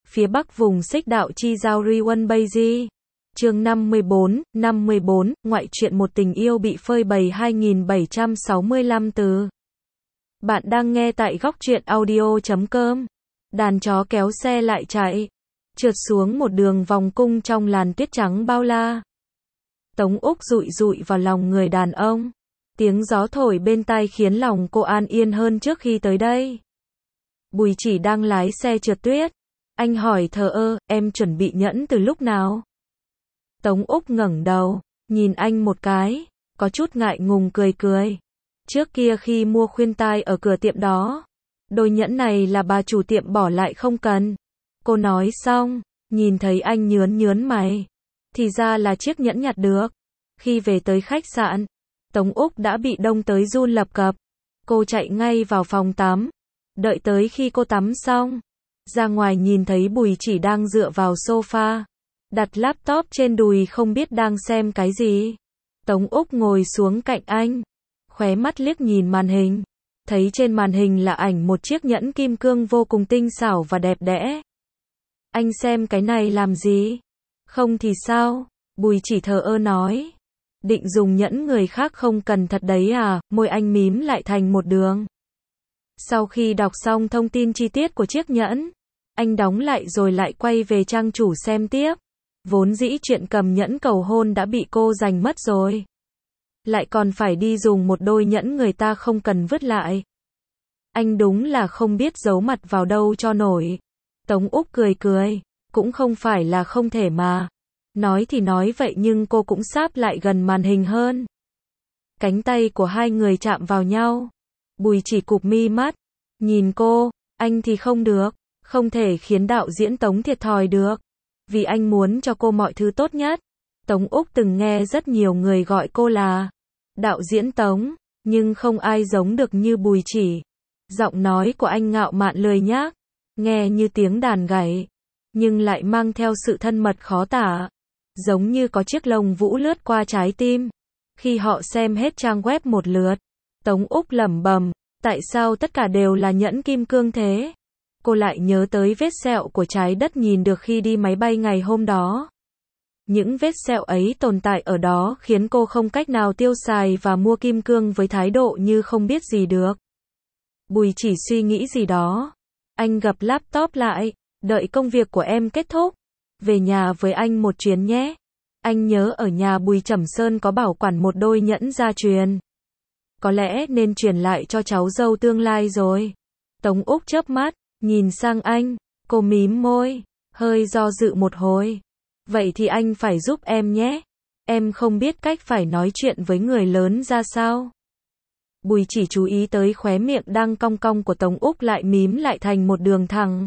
phía bắc vùng xích đạo chi giao Riwon Beiji. Chương 54, ngoại truyện một tình yêu bị phơi bày 2765 từ. Bạn đang nghe tại góc truyện audio.com. Đàn chó kéo xe lại chạy, trượt xuống một đường vòng cung trong làn tuyết trắng bao la. Tống Úc dụi dụi vào lòng người đàn ông. Tiếng gió thổi bên tai khiến lòng cô an yên hơn trước khi tới đây. Bùi Chỉ đang lái xe trượt tuyết. Anh hỏi thờ ơ, em chuẩn bị nhẫn từ lúc nào? Tống Úc ngẩng đầu, nhìn anh một cái, có chút ngại ngùng cười cười. Trước kia khi mua khuyên tai ở cửa tiệm đó, đôi nhẫn này là bà chủ tiệm bỏ lại không cần. Cô nói xong, nhìn thấy anh nhớn mày. Thì ra là chiếc nhẫn nhặt được. Khi về tới khách sạn, Tống Úc đã bị đông tới run lập cập. Cô chạy ngay vào phòng tắm. Đợi tới khi cô tắm xong, ra ngoài nhìn thấy Bùi Chỉ đang dựa vào sofa, đặt laptop trên đùi không biết đang xem cái gì. Tống Úc ngồi xuống cạnh anh, khóe mắt liếc nhìn màn hình, thấy trên màn hình là ảnh một chiếc nhẫn kim cương vô cùng tinh xảo và đẹp đẽ. Anh xem cái này làm gì? Không thì sao? Bùi Chỉ thờ ơ nói. Định dùng nhẫn người khác không cần thật đấy à? Môi anh mím lại thành một đường. Sau khi đọc xong thông tin chi tiết của chiếc nhẫn, anh đóng lại rồi lại quay về trang chủ xem tiếp. Vốn dĩ chuyện cầm nhẫn cầu hôn đã bị cô giành mất rồi, lại còn phải đi dùng một đôi nhẫn người ta không cần vứt lại. Anh đúng là không biết giấu mặt vào đâu cho nổi. Tống Úc cười, cũng không phải là không thể mà. Nói thì nói vậy nhưng cô cũng sáp lại gần màn hình hơn. Cánh tay của hai người chạm vào nhau. Bùi Chỉ cụp mi mắt, nhìn cô, anh thì không được, không thể khiến đạo diễn Tống thiệt thòi được, vì anh muốn cho cô mọi thứ tốt nhất. Tống Úc từng nghe rất nhiều người gọi cô là đạo diễn Tống, nhưng không ai giống được như Bùi Chỉ. Giọng nói của anh ngạo mạn lười nhác, nghe như tiếng đàn gảy, nhưng lại mang theo sự thân mật khó tả, giống như có chiếc lông vũ lướt qua trái tim. Khi họ xem hết trang web một lượt, Tống Úc lẩm bẩm, tại sao tất cả đều là nhẫn kim cương thế? Cô lại nhớ tới vết sẹo của trái đất nhìn được khi đi máy bay ngày hôm đó. Những vết sẹo ấy tồn tại ở đó khiến cô không cách nào tiêu xài và mua kim cương với thái độ như không biết gì được. Bùi Chỉ suy nghĩ gì đó. Anh gập laptop lại, đợi công việc của em kết thúc, về nhà với anh một chuyến nhé. Anh nhớ ở nhà Bùi Trầm Sơn có bảo quản một đôi nhẫn gia truyền. Có lẽ nên truyền lại cho cháu dâu tương lai rồi. Tống Úc chớp mắt, nhìn sang anh, cô mím môi, hơi do dự một hồi. Vậy thì anh phải giúp em nhé. Em không biết cách phải nói chuyện với người lớn ra sao. Bùi Chỉ chú ý tới khóe miệng đang cong cong của Tống Úc lại mím lại thành một đường thẳng.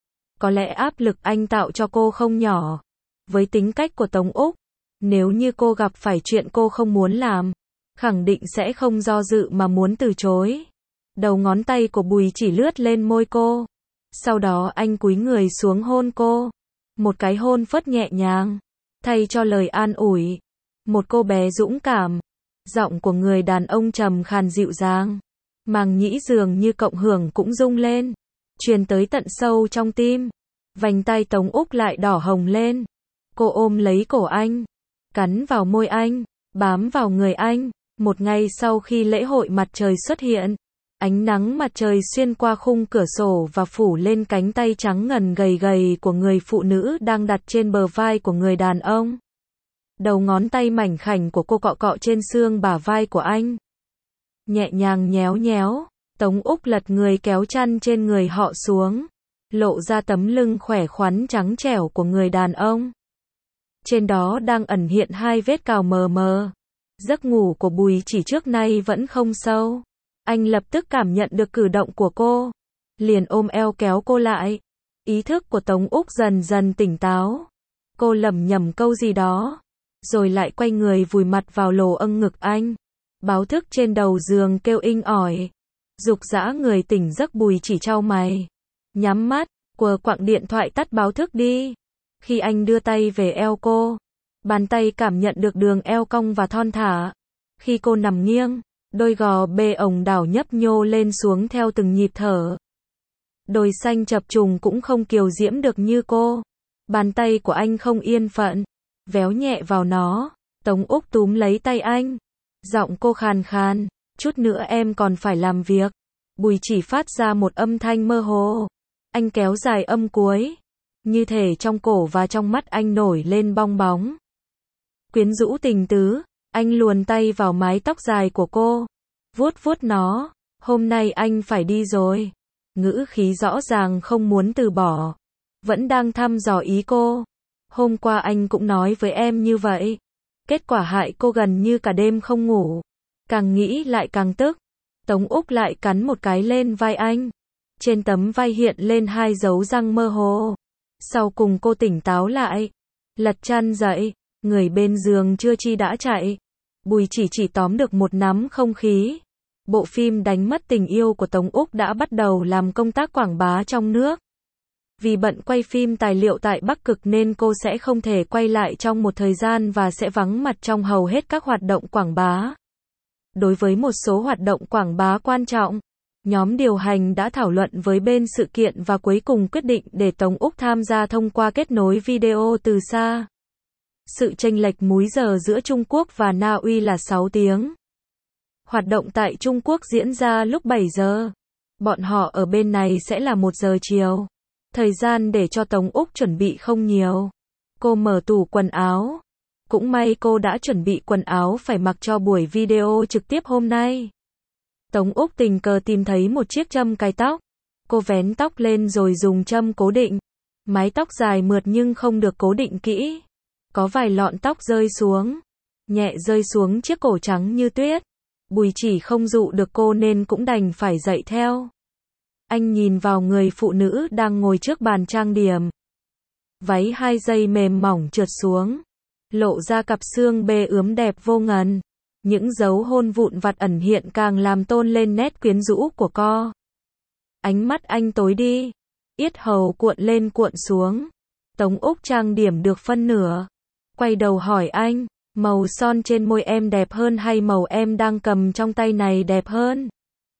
Có lẽ áp lực anh tạo cho cô không nhỏ. Với tính cách của Tống Úc, nếu như cô gặp phải chuyện cô không muốn làm, khẳng định sẽ không do dự mà muốn từ chối. Đầu ngón tay của Bùi Chỉ lướt lên môi cô. Sau đó anh cúi người xuống hôn cô. Một cái hôn phớt nhẹ nhàng, thay cho lời an ủi. Một cô bé dũng cảm. Giọng của người đàn ông trầm khàn dịu dàng. Màng nhĩ dường như cộng hưởng cũng rung lên, truyền tới tận sâu trong tim. Vành tai Tống Úc lại đỏ hồng lên. Cô ôm lấy cổ anh, cắn vào môi anh, bám vào người anh. Một ngày sau khi lễ hội mặt trời xuất hiện, ánh nắng mặt trời xuyên qua khung cửa sổ và phủ lên cánh tay trắng ngần gầy gầy của người phụ nữ đang đặt trên bờ vai của người đàn ông. Đầu ngón tay mảnh khảnh của cô cọ cọ trên xương bả vai của anh. Nhẹ nhàng nhéo nhéo, Tống Úc lật người kéo chăn trên người họ xuống, lộ ra tấm lưng khỏe khoắn trắng trẻo của người đàn ông. Trên đó đang ẩn hiện hai vết cào mờ mờ. Giấc ngủ của Bùi Chỉ trước nay vẫn không sâu. Anh lập tức cảm nhận được cử động của cô, liền ôm eo kéo cô lại. Ý thức của Tống Úc dần dần tỉnh táo. Cô lẩm nhẩm câu gì đó, rồi lại quay người vùi mặt vào lồ âng ngực anh. Báo thức trên đầu giường kêu inh ỏi. Dục dã người tỉnh giấc. Bùi Chỉ chau mày, nhắm mắt, quờ quạng điện thoại tắt báo thức đi. Khi anh đưa tay về eo cô, bàn tay cảm nhận được đường eo cong và thon thả. Khi cô nằm nghiêng, đôi gò bê ổng đảo nhấp nhô lên xuống theo từng nhịp thở. Đôi xanh chập trùng cũng không kiều diễm được như cô. Bàn tay của anh không yên phận, véo nhẹ vào nó. Tống Úc túm lấy tay anh. Giọng cô khàn khàn, chút nữa em còn phải làm việc. Bùi Chỉ phát ra một âm thanh mơ hồ. Anh kéo dài âm cuối. Như thể trong cổ và trong mắt anh nổi lên bong bóng. Quyến rũ tình tứ, anh luồn tay vào mái tóc dài của cô. Vuốt vuốt nó. Hôm nay anh phải đi rồi. Ngữ khí rõ ràng không muốn từ bỏ. Vẫn đang thăm dò ý cô. Hôm qua anh cũng nói với em như vậy. Kết quả hại cô gần như cả đêm không ngủ. Càng nghĩ lại càng tức. Tống Úc lại cắn một cái lên vai anh. Trên tấm vai hiện lên 2 dấu răng mơ hồ. Sau cùng cô tỉnh táo lại. Lật chăn dậy. Người bên giường chưa chi đã chạy. Bùi chỉ tóm được một nắm không khí. Bộ phim Đánh mất tình yêu của Tống Úc đã bắt đầu làm công tác quảng bá trong nước. Vì bận quay phim tài liệu tại Bắc Cực nên cô sẽ không thể quay lại trong một thời gian và sẽ vắng mặt trong hầu hết các hoạt động quảng bá. Đối với một số hoạt động quảng bá quan trọng, nhóm điều hành đã thảo luận với bên sự kiện và cuối cùng quyết định để Tống Úc tham gia thông qua kết nối video từ xa. Sự chênh lệch múi giờ giữa Trung Quốc và Na Uy là 6 tiếng. Hoạt động tại Trung Quốc diễn ra lúc 7 giờ. Bọn họ ở bên này sẽ là 1 giờ chiều. Thời gian để cho Tống Úc chuẩn bị không nhiều. Cô mở tủ quần áo. Cũng may cô đã chuẩn bị quần áo phải mặc cho buổi video trực tiếp hôm nay. Tống Úc tình cờ tìm thấy một chiếc châm cài tóc. Cô vén tóc lên rồi dùng châm cố định. Mái tóc dài mượt nhưng không được cố định kỹ. Có vài lọn tóc rơi xuống. Nhẹ rơi xuống chiếc cổ trắng như tuyết. Bùi Chỉ không dụ được cô nên cũng đành phải dậy theo. Anh nhìn vào người phụ nữ đang ngồi trước bàn trang điểm. Váy 2 dây mềm mỏng trượt xuống. Lộ ra cặp xương bê ướm đẹp vô ngần. Những dấu hôn vụn vặt ẩn hiện càng làm tôn lên nét quyến rũ của cô. Ánh mắt anh tối đi. Yết hầu cuộn lên cuộn xuống. Tống Úc trang điểm được phân nửa. Quay đầu hỏi anh, màu son trên môi em đẹp hơn hay màu em đang cầm trong tay này đẹp hơn?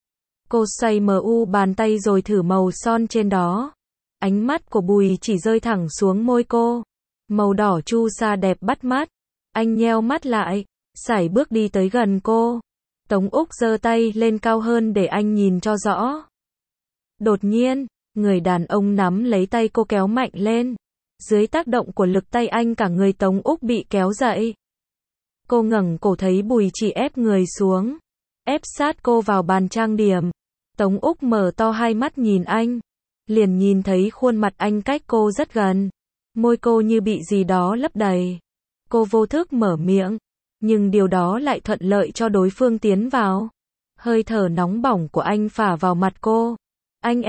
Cô xoay bàn tay rồi thử màu son trên đó. Ánh mắt của Bùi Chỉ rơi thẳng xuống môi cô. Màu đỏ chu sa đẹp bắt mắt. Anh nheo mắt lại, sải bước đi tới gần cô. Tống Úc giơ tay lên cao hơn để anh nhìn cho rõ. Đột nhiên, người đàn ông nắm lấy tay cô kéo mạnh lên. Dưới tác động của lực tay anh cả người Tống Úc bị kéo dậy. Cô ngẩng cổ thấy Bùi Chỉ ép người xuống. Ép sát cô vào bàn trang điểm. Tống Úc mở to hai mắt nhìn anh. Liền nhìn thấy khuôn mặt anh cách cô rất gần. Môi cô như bị gì đó lấp đầy. Cô vô thức mở miệng. Nhưng điều đó lại thuận lợi cho đối phương tiến vào. Hơi thở nóng bỏng của anh phả vào mặt cô. Anh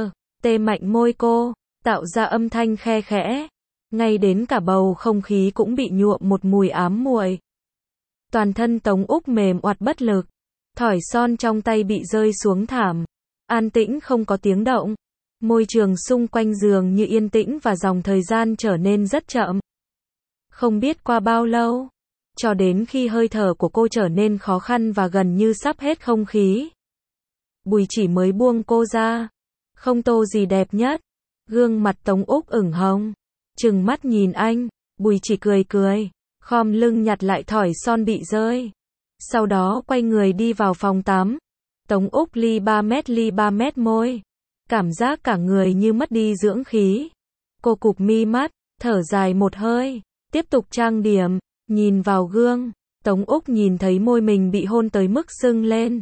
tê mạnh môi cô, tạo ra âm thanh khe khẽ. Ngay đến cả bầu không khí cũng bị nhuộm một mùi ám muội. Toàn thân Tống Úc mềm oặt bất lực. Thỏi son trong tay bị rơi xuống thảm. An tĩnh không có tiếng động. Môi trường xung quanh giường như yên tĩnh và dòng thời gian trở nên rất chậm. Không biết qua bao lâu, cho đến khi hơi thở của cô trở nên khó khăn và gần như sắp hết không khí. Bùi Chỉ mới buông cô ra. Không tô gì đẹp nhất. Gương mặt Tống Úc ửng hồng. Trừng mắt nhìn anh. Bùi Chỉ cười. Khom lưng nhặt lại thỏi son bị rơi. Sau đó quay người đi vào phòng tắm. Tống Úc ly 3 mét môi. Cảm giác cả người như mất đi dưỡng khí. Cô cụp mi mắt, thở dài một hơi. Tiếp tục trang điểm. Nhìn vào gương. Tống Úc nhìn thấy môi mình bị hôn tới mức sưng lên.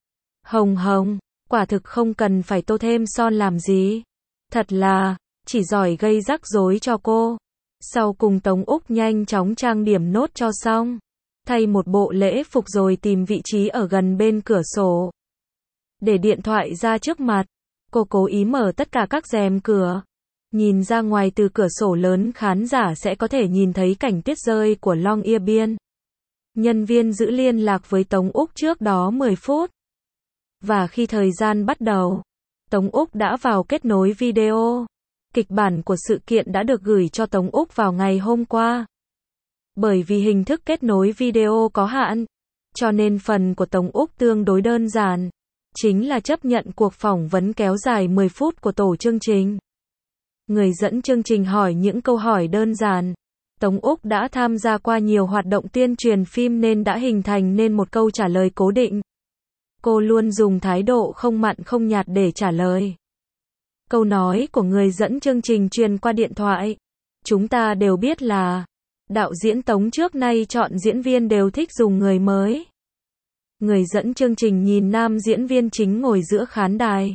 Hồng. Quả thực không cần phải tô thêm son làm gì. Thật là, chỉ giỏi gây rắc rối cho cô. Sau cùng Tống Úc nhanh chóng trang điểm nốt cho xong. Thay một bộ lễ phục rồi tìm vị trí ở gần bên cửa sổ. Để điện thoại ra trước mặt. Cô cố ý mở tất cả các rèm cửa. Nhìn ra ngoài từ cửa sổ lớn khán giả sẽ có thể nhìn thấy cảnh tuyết rơi của Long Ia Biên. Nhân viên giữ liên lạc với Tống Úc trước đó 10 phút. Và khi thời gian bắt đầu, Tống Úc đã vào kết nối video. Kịch bản của sự kiện đã được gửi cho Tống Úc vào ngày hôm qua. Bởi vì hình thức kết nối video có hạn, cho nên phần của Tống Úc tương đối đơn giản. chính là chấp nhận cuộc phỏng vấn kéo dài 10 phút của tổ chương trình. Người dẫn chương trình hỏi những câu hỏi đơn giản. Tống Úc đã tham gia qua nhiều hoạt động tuyên truyền phim nên đã hình thành nên một câu trả lời cố định. Cô luôn dùng thái độ không mặn không nhạt để trả lời. Câu nói của người dẫn chương trình truyền qua điện thoại. Chúng ta đều biết là đạo diễn Tống trước nay chọn diễn viên đều thích dùng người mới. Người dẫn chương trình nhìn nam diễn viên chính ngồi giữa khán đài.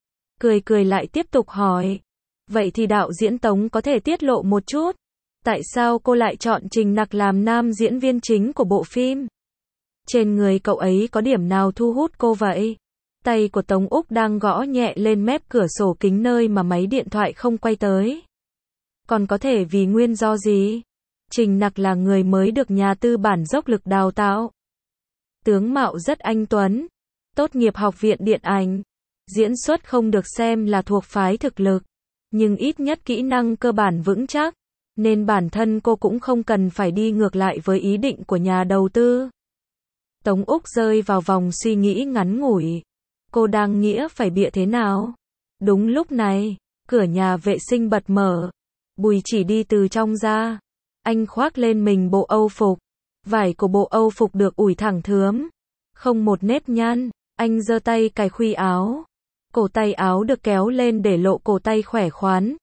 Cười lại tiếp tục hỏi. Vậy thì đạo diễn Tống có thể tiết lộ một chút. Tại sao cô lại chọn Trình Nặc làm nam diễn viên chính của bộ phim? Trên người cậu ấy có điểm nào thu hút cô vậy? Tay của Tống Úc đang gõ nhẹ lên mép cửa sổ kính nơi mà máy điện thoại không quay tới. Còn có thể vì nguyên do gì? Trình Nặc là người mới được nhà tư bản dốc lực đào tạo. Tướng mạo rất anh tuấn. Tốt nghiệp học viện điện ảnh. Diễn xuất không được xem là thuộc phái thực lực. Nhưng ít nhất kỹ năng cơ bản vững chắc. Nên bản thân cô cũng không cần phải đi ngược lại với ý định của nhà đầu tư. Tống Úc rơi vào vòng suy nghĩ ngắn ngủi. Cô đang nghĩa phải bịa thế nào? Đúng lúc này, cửa nhà vệ sinh bật mở. Bùi Chỉ đi từ trong ra. Anh khoác lên mình bộ âu phục. Vải của bộ âu phục được ủi thẳng thướm. Không một nếp nhăn. Anh giơ tay cài khuy áo. Cổ tay áo được kéo lên để lộ cổ tay khỏe khoắn.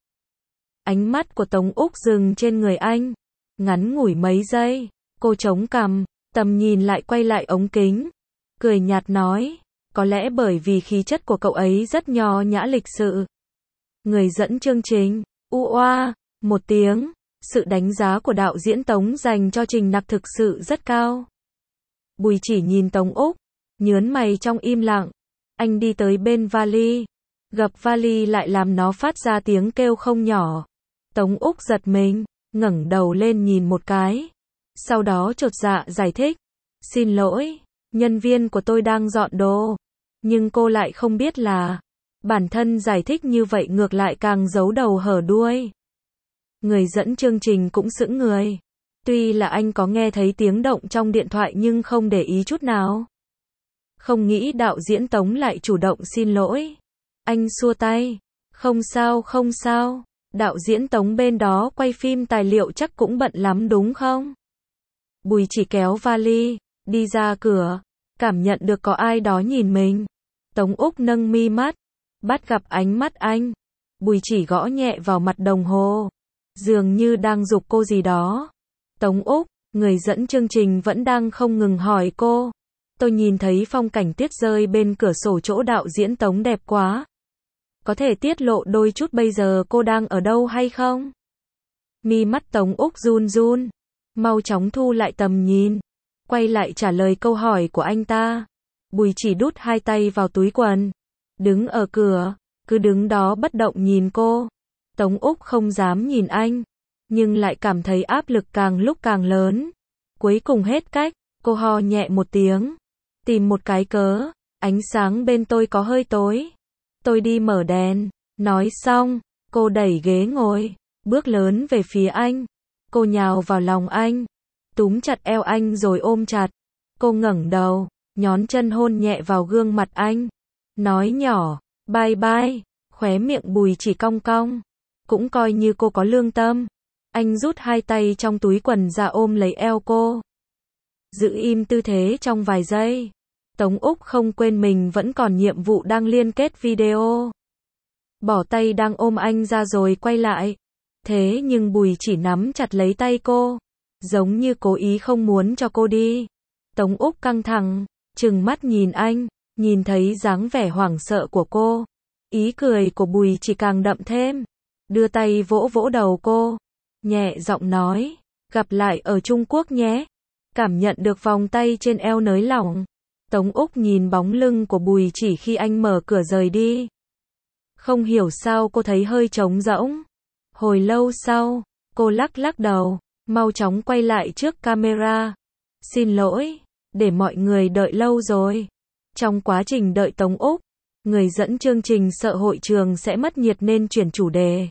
Ánh mắt của Tống Úc dừng trên người anh. Ngắn ngủi mấy giây. Cô chống cằm. Tầm nhìn lại quay lại ống kính. Cười nhạt nói. Có lẽ bởi vì khí chất của cậu ấy rất nho nhã lịch sự. Người dẫn chương trình. Oa. Một tiếng. Sự đánh giá của đạo diễn Tống dành cho Trình Nặc thực sự rất cao. Bùi Chỉ nhìn Tống Úc. Nhớn mày trong im lặng. Anh đi tới bên vali. Gập vali lại làm nó phát ra tiếng kêu không nhỏ. Tống Úc giật mình. Ngẩng đầu lên nhìn một cái. Sau đó chột dạ giải thích. Xin lỗi. Nhân viên của tôi đang dọn đồ. Nhưng cô lại không biết là. Bản thân giải thích như vậy ngược lại càng giấu đầu hở đuôi. Người dẫn chương trình cũng sững người. Tuy là anh có nghe thấy tiếng động trong điện thoại nhưng không để ý chút nào. Không nghĩ đạo diễn Tống lại chủ động xin lỗi. Anh xua tay. Không sao không sao. Đạo diễn Tống bên đó quay phim tài liệu chắc cũng bận lắm đúng không? Bùi Chỉ kéo vali. Đi ra cửa. Cảm nhận được có ai đó nhìn mình. Tống Úc nâng mi mắt. Bắt gặp ánh mắt anh. Bùi Chỉ gõ nhẹ vào mặt đồng hồ. Dường như đang giục cô gì đó. Tống Úc, người dẫn chương trình vẫn đang không ngừng hỏi cô. Tôi nhìn thấy phong cảnh tuyết rơi bên cửa sổ chỗ đạo diễn Tống đẹp quá. Có thể tiết lộ đôi chút bây giờ cô đang ở đâu hay không? Mi mắt Tống Úc run run. Mau chóng thu lại tầm nhìn. Quay lại trả lời câu hỏi của anh ta. Bùi Chỉ đút hai tay vào túi quần. Đứng ở cửa. Cứ đứng đó bất động nhìn cô. Tống Úc không dám nhìn anh. Nhưng lại cảm thấy áp lực càng lúc càng lớn. Cuối cùng hết cách. Cô ho nhẹ một tiếng. Tìm một cái cớ. Ánh sáng bên tôi có hơi tối. Tôi đi mở đèn. Nói xong. Cô đẩy ghế ngồi. Bước lớn về phía anh. Cô nhào vào lòng anh. Túm chặt eo anh rồi ôm chặt. Cô ngẩng đầu. Nhón chân hôn nhẹ vào gương mặt anh. Nói nhỏ. Bye bye. Khóe miệng Bùi Chỉ cong cong. Cũng coi như cô có lương tâm. Anh rút hai tay trong túi quần ra ôm lấy eo cô. Giữ im tư thế trong vài giây. Tống Úc không quên mình vẫn còn nhiệm vụ đang liên kết video. Bỏ tay đang ôm anh ra rồi quay lại. Thế nhưng Bùi Chỉ nắm chặt lấy tay cô. Giống như cố ý không muốn cho cô đi. Tống Úc căng thẳng. Trừng mắt nhìn anh. Nhìn thấy dáng vẻ hoảng sợ của cô. Ý cười của Bùi Chỉ càng đậm thêm. Đưa tay vỗ vỗ đầu cô. Nhẹ giọng nói. Gặp lại ở Trung Quốc nhé. Cảm nhận được vòng tay trên eo nới lỏng. Tống Úc nhìn bóng lưng của Bùi Chỉ khi anh mở cửa rời đi. Không hiểu sao cô thấy hơi trống rỗng. Hồi lâu sau, cô lắc đầu. Mau chóng quay lại trước camera. Xin lỗi. Để mọi người đợi lâu rồi. Trong quá trình đợi Tống Úc, người dẫn chương trình sợ hội trường sẽ mất nhiệt nên chuyển chủ đề.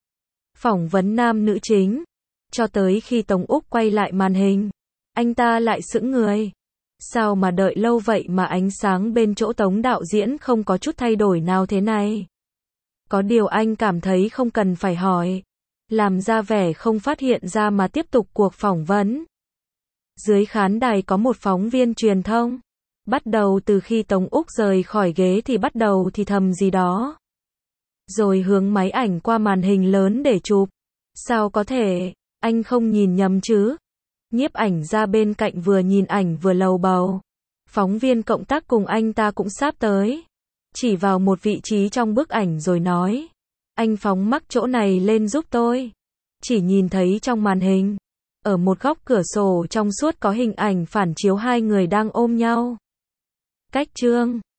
Phỏng vấn nam nữ chính. Cho tới khi Tống Úc quay lại màn hình, anh ta lại sững người. Sao mà đợi lâu vậy mà ánh sáng bên chỗ Tống đạo diễn không có chút thay đổi nào thế này? Có điều anh cảm thấy không cần phải hỏi. Làm ra vẻ không phát hiện ra mà tiếp tục cuộc phỏng vấn. Dưới khán đài có một phóng viên truyền thông. Bắt đầu từ khi Tống Úc rời khỏi ghế thì bắt đầu thì thầm gì đó. Rồi hướng máy ảnh qua màn hình lớn để chụp. Sao có thể, anh không nhìn nhầm chứ? Nhiếp ảnh ra bên cạnh vừa nhìn ảnh vừa lầu bầu. Phóng viên cộng tác cùng anh ta cũng sắp tới. Chỉ vào một vị trí trong bức ảnh rồi nói. Anh phóng mắc chỗ này lên giúp tôi. Chỉ nhìn thấy trong màn hình. Ở một góc cửa sổ trong suốt có hình ảnh phản chiếu hai người đang ôm nhau. Cách chương